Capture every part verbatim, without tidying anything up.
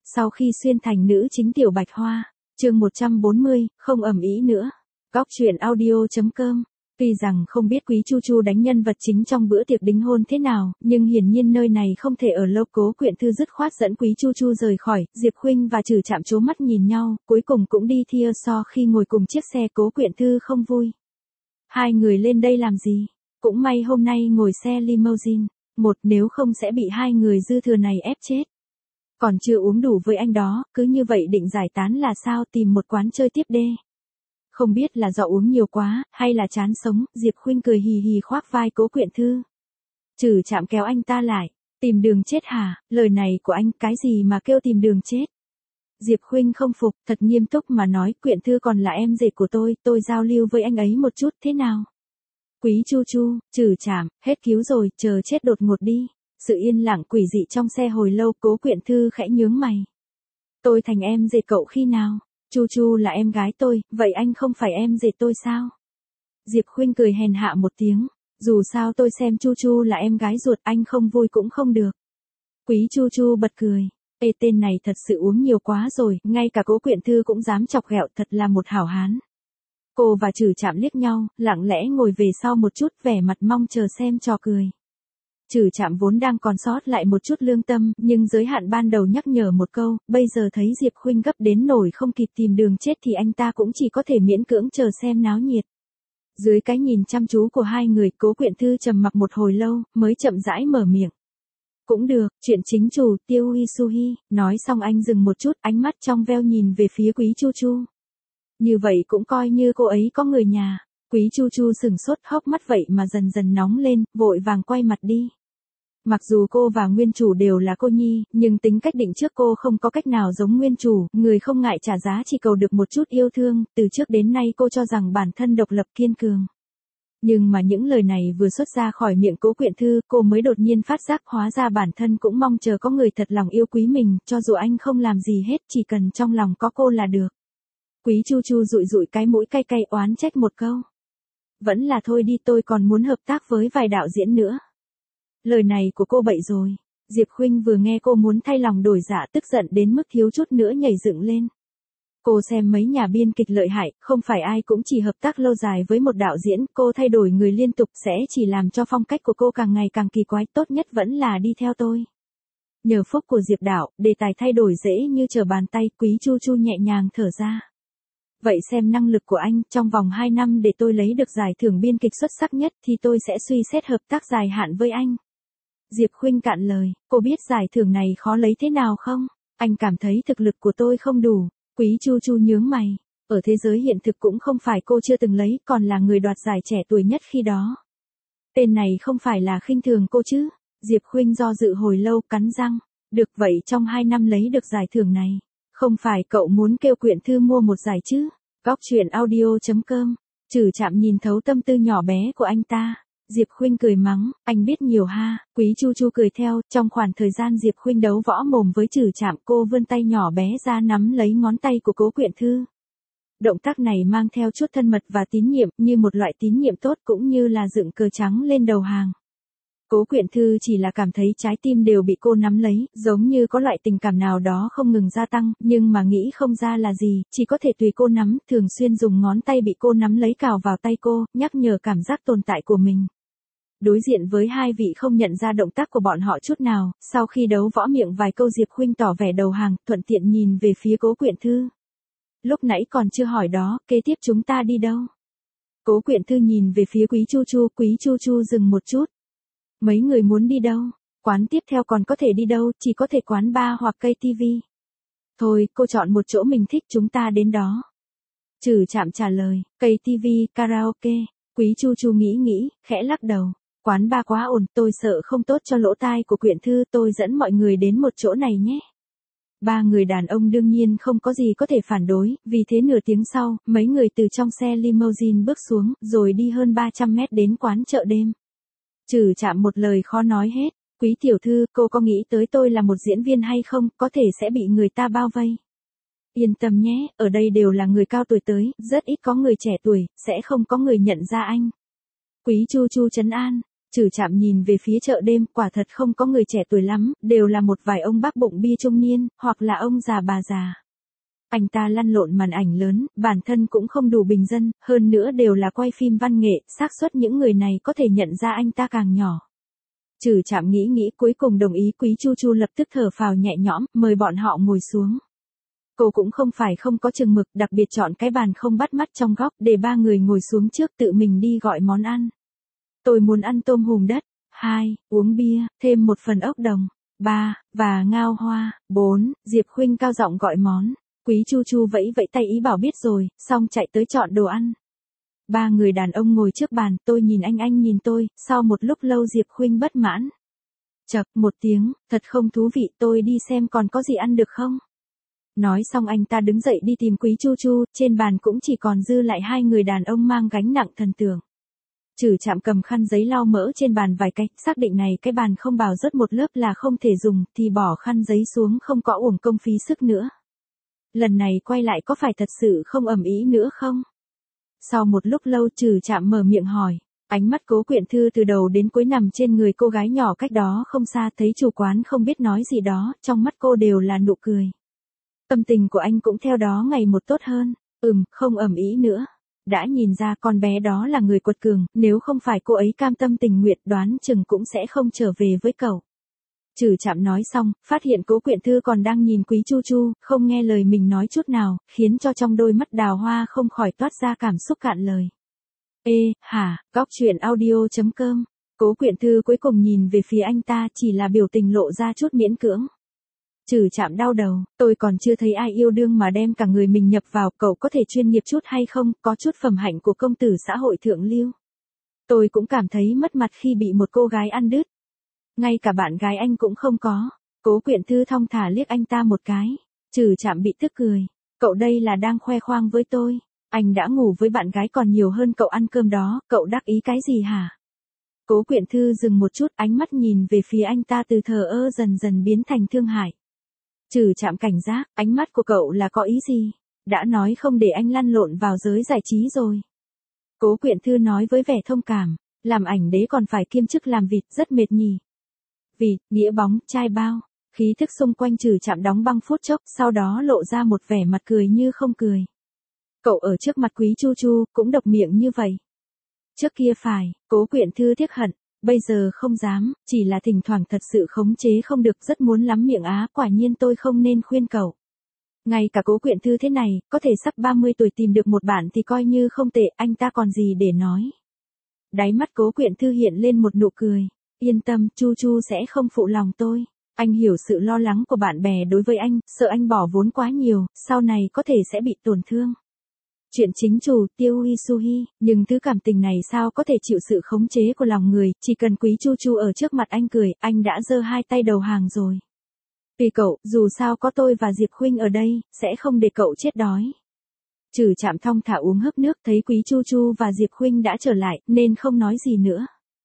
Sau khi xuyên thành nữ chính Tiểu Bạch Hoa, chương một trăm bốn mươi, không ầm ĩ nữa. Góc truyện audio chấm com. Tuy rằng không biết Quý Chu Chu đánh nhân vật chính trong bữa tiệc đính hôn thế nào, nhưng hiển nhiên nơi này không thể ở lâu. Cố Quyện Thư dứt khoát dẫn Quý Chu Chu rời khỏi, Diệp Khuynh và Trử Trạm trố mắt nhìn nhau, cuối cùng cũng đi thia so khi ngồi cùng chiếc xe. Cố Quyện Thư không vui. Hai người lên đây làm gì? Cũng may hôm nay ngồi xe limousine. Một, nếu không sẽ bị hai người dư thừa này ép chết. Còn chưa uống đủ với anh đó, cứ như vậy định giải tán là sao? Tìm một quán chơi tiếp đê. Không biết là do uống nhiều quá, hay là chán sống, Diệp Khuynh cười hì hì khoác vai Cố Quyện Thư. Trử Trạm kéo anh ta lại. Tìm đường chết hả? Lời này của anh, cái gì mà kêu tìm đường chết? Diệp Khuynh không phục, thật nghiêm túc mà nói, Quyện Thư còn là em rể của tôi, tôi giao lưu với anh ấy một chút, thế nào? Quý Chu Chu, Trử Trạm, hết cứu rồi, chờ chết đột ngột đi. Sự yên lặng quỷ dị trong xe hồi lâu. Cố Quyện Thư khẽ nhướng mày. Tôi thành em rể cậu khi nào? Chu Chu là em gái tôi, vậy anh không phải em rể tôi sao? Diệp Khuynh cười hèn hạ một tiếng. Dù sao tôi xem Chu Chu là em gái ruột, anh không vui cũng không được. Quý Chu Chu bật cười. Ê, tên này thật sự uống nhiều quá rồi, ngay cả Cố Quyện Thư cũng dám chọc ghẹo, thật là một hảo hán. Cô và Trử Trạm liếc nhau, lặng lẽ ngồi về sau một chút, vẻ mặt mong chờ xem trò cười. Trử Trạm vốn đang còn sót lại một chút lương tâm, nhưng giới hạn ban đầu nhắc nhở một câu, bây giờ thấy Diệp Khuynh gấp đến nổi không kịp tìm đường chết thì anh ta cũng chỉ có thể miễn cưỡng chờ xem náo nhiệt. Dưới cái nhìn chăm chú của hai người, Cố Quyện Thư trầm mặc một hồi lâu, mới chậm rãi mở miệng. Cũng được, chuyện chính chủ, Tiêu Huy Suhi. Nói xong anh dừng một chút, ánh mắt trong veo nhìn về phía Quý Chu Chu. Như vậy cũng coi như cô ấy có người nhà. Quý Chu Chu sừng sốt, hốc mắt vậy mà dần dần nóng lên, vội vàng quay mặt đi. Mặc dù cô và nguyên chủ đều là cô nhi, nhưng tính cách định trước cô không có cách nào giống nguyên chủ, người không ngại trả giá chỉ cầu được một chút yêu thương, từ trước đến nay cô cho rằng bản thân độc lập kiên cường. Nhưng mà những lời này vừa xuất ra khỏi miệng Cố Quyện Thư, cô mới đột nhiên phát giác hóa ra bản thân cũng mong chờ có người thật lòng yêu quý mình, cho dù anh không làm gì hết, chỉ cần trong lòng có cô là được. Quý Chu Chu dụi dụi cái mũi cay cay oán trách một câu. Vẫn là thôi đi, tôi còn muốn hợp tác với vài đạo diễn nữa. Lời này của cô bậy rồi. Diệp Khuynh vừa nghe cô muốn thay lòng đổi dạ, tức giận đến mức thiếu chút nữa nhảy dựng lên. Cô xem mấy nhà biên kịch lợi hại, không phải ai cũng chỉ hợp tác lâu dài với một đạo diễn, cô thay đổi người liên tục sẽ chỉ làm cho phong cách của cô càng ngày càng kỳ quái, tốt nhất vẫn là đi theo tôi. Nhờ phúc của Diệp đạo, đề tài thay đổi dễ như trở bàn tay. Quý Chu Chu nhẹ nhàng thở ra. Vậy xem năng lực của anh, trong vòng hai năm để tôi lấy được giải thưởng biên kịch xuất sắc nhất thì tôi sẽ suy xét hợp tác dài hạn với anh. Diệp Khuynh cạn lời, cô biết giải thưởng này khó lấy thế nào không? Anh cảm thấy thực lực của tôi không đủ. Quý Chu Chu nhướng mày. Ở thế giới hiện thực cũng không phải cô chưa từng lấy, còn là người đoạt giải trẻ tuổi nhất khi đó. Tên này không phải là khinh thường cô chứ? Diệp Khuynh do dự hồi lâu, cắn răng. Được vậy trong hai năm lấy được giải thưởng này. Không phải cậu muốn kêu Quyện Thư mua một giải chứ? Góc truyện audio chấm com. Trử Trạm nhìn thấu tâm tư nhỏ bé của anh ta. Diệp Khuynh cười mắng, anh biết nhiều ha. Quý Chu Chu cười theo, trong khoảng thời gian Diệp Khuynh đấu võ mồm với Trử Trạm, cô vươn tay nhỏ bé ra nắm lấy ngón tay của Cố Quyện Thư. Động tác này mang theo chút thân mật và tín nhiệm, như một loại tín nhiệm tốt cũng như là dựng cờ trắng lên đầu hàng. Cố Quyện Thư chỉ là cảm thấy trái tim đều bị cô nắm lấy, giống như có loại tình cảm nào đó không ngừng gia tăng, nhưng mà nghĩ không ra là gì, chỉ có thể tùy cô nắm, thường xuyên dùng ngón tay bị cô nắm lấy cào vào tay cô, nhắc nhở cảm giác tồn tại của mình. Đối diện với hai vị không nhận ra động tác của bọn họ chút nào, sau khi đấu võ miệng vài câu Diệp Khuynh tỏ vẻ đầu hàng, thuận tiện nhìn về phía Cố Quyện Thư. Lúc nãy còn chưa hỏi đó, kế tiếp chúng ta đi đâu? Cố Quyện Thư nhìn về phía Quý Chu Chu, Quý Chu Chu dừng một chút. Mấy người muốn đi đâu? Quán tiếp theo còn có thể đi đâu, chỉ có thể quán bar hoặc cây tivi. Thôi, cô chọn một chỗ mình thích chúng ta đến đó. Trử Trạm trả lời, cây tivi, karaoke. Quý Chu Chu nghĩ nghĩ, khẽ lắc đầu. Quán bar quá ồn, tôi sợ không tốt cho lỗ tai của Quyện Thư, tôi dẫn mọi người đến một chỗ này nhé. Ba người đàn ông đương nhiên không có gì có thể phản đối, vì thế nửa tiếng sau, mấy người từ trong xe limousine bước xuống, rồi đi hơn ba trăm mét đến quán chợ đêm. Trử Trạm một lời khó nói hết. Quý tiểu thư, cô có nghĩ tới tôi là một diễn viên hay không, có thể sẽ bị người ta bao vây. Yên tâm nhé, ở đây đều là người cao tuổi tới, rất ít có người trẻ tuổi, sẽ không có người nhận ra anh. Quý Chu Chu trấn an. Trừ Trạm nhìn về phía chợ đêm, quả thật không có người trẻ tuổi lắm, đều là một vài ông bác bụng bia trung niên, hoặc là ông già bà già. Anh ta lăn lộn màn ảnh lớn, bản thân cũng không đủ bình dân, hơn nữa đều là quay phim văn nghệ, xác suất những người này có thể nhận ra anh ta càng nhỏ. Trừ Trạm nghĩ nghĩ cuối cùng đồng ý. Quý Chu Chu lập tức thở phào nhẹ nhõm, mời bọn họ ngồi xuống. Cô cũng không phải không có chừng mực, đặc biệt chọn cái bàn không bắt mắt trong góc để ba người ngồi xuống trước tự mình đi gọi món ăn. Tôi muốn ăn tôm hùm đất. Hai, uống bia, thêm một phần ốc đồng. Ba, và ngao hoa. Bốn, Diệp Khuynh cao giọng gọi món. Quý Chu Chu vẫy vẫy tay ý bảo biết rồi, xong chạy tới chọn đồ ăn. Ba người đàn ông ngồi trước bàn, tôi nhìn anh anh nhìn tôi, sau một lúc lâu Diệp Khuynh bất mãn. Chậc, một tiếng, thật không thú vị, tôi đi xem còn có gì ăn được không? Nói xong anh ta đứng dậy đi tìm Quý Chu Chu, trên bàn cũng chỉ còn dư lại hai người đàn ông mang gánh nặng thần tượng. Trừ Trạm cầm khăn giấy lau mỡ trên bàn vài cái, xác định này cái bàn không bào rớt một lớp là không thể dùng, thì bỏ khăn giấy xuống không có uổng công phí sức nữa. Lần này quay lại có phải thật sự không ầm ĩ nữa không? Sau một lúc lâu Trừ Trạm mở miệng hỏi, ánh mắt Cố Quyện Thư từ đầu đến cuối nằm trên người cô gái nhỏ cách đó không xa, thấy chủ quán không biết nói gì đó, trong mắt cô đều là nụ cười. Tâm tình của anh cũng theo đó ngày một tốt hơn, ừm, không ầm ĩ nữa. Đã nhìn ra con bé đó là người quật cường, nếu không phải cô ấy cam tâm tình nguyện đoán chừng cũng sẽ không trở về với cậu. Trừ Trạm nói xong, phát hiện Cố Quyện Thư còn đang nhìn Quý Chu Chu, không nghe lời mình nói chút nào, khiến cho trong đôi mắt đào hoa không khỏi toát ra cảm xúc cạn lời. Ê, hả, Cóc Truyện Audio chấm com. Cố Quyện Thư cuối cùng nhìn về phía anh ta, chỉ là biểu tình lộ ra chút miễn cưỡng. Trừ Trạm đau đầu, tôi còn chưa thấy ai yêu đương mà đem cả người mình nhập vào, cậu có thể chuyên nghiệp chút hay không, có chút phẩm hạnh của công tử xã hội thượng lưu. Tôi cũng cảm thấy mất mặt khi bị một cô gái ăn đứt. Ngay cả bạn gái anh cũng không có. Cố Quyện Thư thong thả liếc anh ta một cái. Trừ Trạm bị tức cười. Cậu đây là đang khoe khoang với tôi. Anh đã ngủ với bạn gái còn nhiều hơn cậu ăn cơm đó, cậu đắc ý cái gì hả? Cố Quyện Thư dừng một chút, ánh mắt nhìn về phía anh ta từ thờ ơ dần dần biến thành thương hại. Trừ Trạm cảnh giác, ánh mắt của cậu là có ý gì? Đã nói không để anh lăn lộn vào giới giải trí rồi. Cố Quyện Thư nói với vẻ thông cảm, làm ảnh đế còn phải kiêm chức làm vịt, rất mệt nhỉ. Vịt, đĩa bóng, chai bao, khí thức xung quanh Trừ Trạm đóng băng phút chốc, sau đó lộ ra một vẻ mặt cười như không cười. Cậu ở trước mặt Quý Chu Chu, cũng độc miệng như vậy. Trước kia phải, Cố Quyện Thư tiếc hận, bây giờ không dám, chỉ là thỉnh thoảng thật sự khống chế không được, rất muốn lắm miệng á, quả nhiên tôi không nên khuyên cậu. Ngay cả Cố Quyện Thư thế này, có thể sắp ba mươi tuổi tìm được một bạn thì coi như không tệ, anh ta còn gì để nói. Đáy mắt Cố Quyện Thư hiện lên một nụ cười. Yên tâm, Chu Chu sẽ không phụ lòng tôi. Anh hiểu sự lo lắng của bạn bè đối với anh, sợ anh bỏ vốn quá nhiều, sau này có thể sẽ bị tổn thương. Chuyện chính chủ, Tiêu Huy Suhi, nhưng thứ cảm tình này sao có thể chịu sự khống chế của lòng người, chỉ cần Quý Chu Chu ở trước mặt anh cười, anh đã giơ hai tay đầu hàng rồi. Vì cậu, dù sao có tôi và Diệp Khuynh ở đây, sẽ không để cậu chết đói. Trừ Trạm thong thả uống hớp nước, thấy Quý Chu Chu và Diệp Khuynh đã trở lại, nên không nói gì nữa.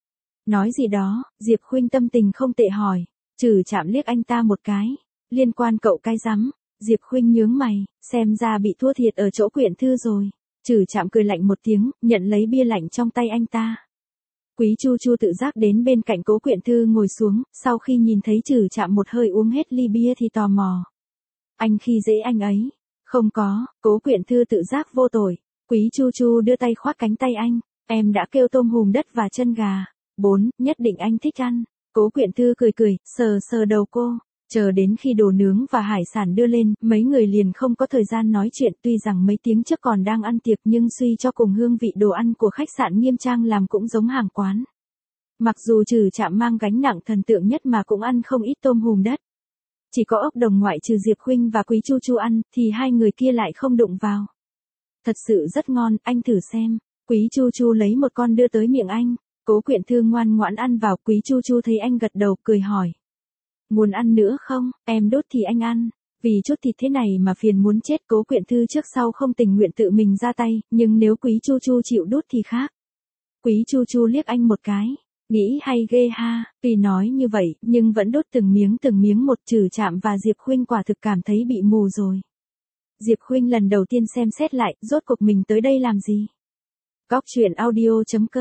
Nói gì đó, Diệp Khuynh tâm tình không tệ hỏi. Trừ Trạm liếc anh ta một cái. Liên quan cậu cái rắm. Diệp Khuynh nhướng mày, xem ra bị thua thiệt ở chỗ Quyện Thư rồi. Trừ Trạm cười lạnh một tiếng, nhận lấy bia lạnh trong tay anh ta. Quý Chu Chu tự giác đến bên cạnh Cố Quyện Thư ngồi xuống, sau khi nhìn thấy Trừ Trạm một hơi uống hết ly bia thì tò mò. Anh khi dễ anh ấy. Không có, Cố Quyện Thư tự giác vô tội. Quý Chu Chu đưa tay khoác cánh tay anh. Em đã kêu tôm hùm đất và chân gà. Bốn, nhất định anh thích ăn. Cố Quyện Thư cười cười, sờ sờ đầu cô. Chờ đến khi đồ nướng và hải sản đưa lên, mấy người liền không có thời gian nói chuyện, tuy rằng mấy tiếng trước còn đang ăn tiệc nhưng suy cho cùng hương vị đồ ăn của khách sạn Nghiêm Trang làm cũng giống hàng quán. Mặc dù Trừ Trạm mang gánh nặng thần tượng nhất mà cũng ăn không ít tôm hùm đất. Chỉ có ốc đồng ngoại trừ Diệp Khuynh và Quý Chu Chu ăn, thì hai người kia lại không đụng vào. Thật sự rất ngon, anh thử xem. Quý Chu Chu lấy một con đưa tới miệng anh. Cố Quyện Thư ngoan ngoãn ăn vào, Quý Chu Chu thấy anh gật đầu, cười hỏi. Muốn ăn nữa không, em đốt thì anh ăn. Vì chút thịt thế này mà phiền muốn chết. Cố Quyện Thư trước sau không tình nguyện tự mình ra tay, nhưng nếu Quý Chu Chu chịu đốt thì khác. Quý Chu Chu liếc anh một cái. Nghĩ hay ghê ha, vì nói như vậy, nhưng vẫn đốt từng miếng từng miếng một. Trừ Trạm và Diệp Khuynh quả thực cảm thấy bị mù rồi. Diệp Khuynh lần đầu tiên xem xét lại, rốt cuộc mình tới đây làm gì? Cóc Truyện Audio chấm com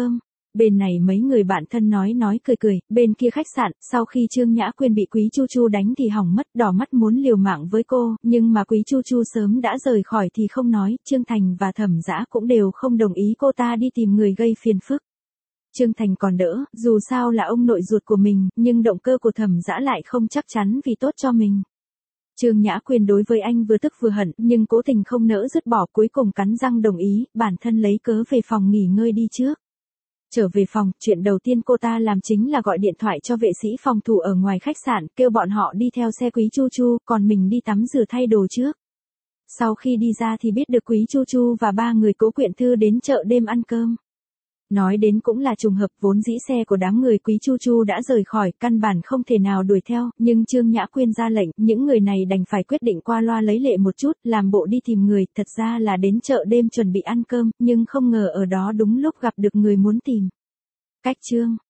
Bên này mấy người bạn thân nói nói cười cười, bên kia khách sạn, sau khi Trương Nhã Quyên bị Quý Chu Chu đánh thì hỏng mất, đỏ mắt muốn liều mạng với cô, nhưng mà Quý Chu Chu sớm đã rời khỏi thì không nói, Trương Thành và Thẩm Dã cũng đều không đồng ý cô ta đi tìm người gây phiền phức. Trương Thành còn đỡ, dù sao là ông nội ruột của mình, nhưng động cơ của Thẩm Dã lại không chắc chắn vì tốt cho mình. Trương Nhã Quyên đối với anh vừa tức vừa hận, nhưng cố tình không nỡ dứt bỏ, cuối cùng cắn răng đồng ý, bản thân lấy cớ về phòng nghỉ ngơi đi trước. Trở về phòng, chuyện đầu tiên cô ta làm chính là gọi điện thoại cho vệ sĩ phòng thủ ở ngoài khách sạn, kêu bọn họ đi theo xe Quý Chu Chu, còn mình đi tắm rửa thay đồ trước. Sau khi đi ra thì biết được Quý Chu Chu và ba người Cố Quyện Thư đến chợ đêm ăn cơm. Nói đến cũng là trùng hợp, vốn dĩ xe của đám người Quý Chu Chu đã rời khỏi, căn bản không thể nào đuổi theo, nhưng Trương Nhã Quyên ra lệnh, những người này đành phải quyết định qua loa lấy lệ một chút, làm bộ đi tìm người, thật ra là đến chợ đêm chuẩn bị ăn cơm, nhưng không ngờ ở đó đúng lúc gặp được người muốn tìm. Cách Trương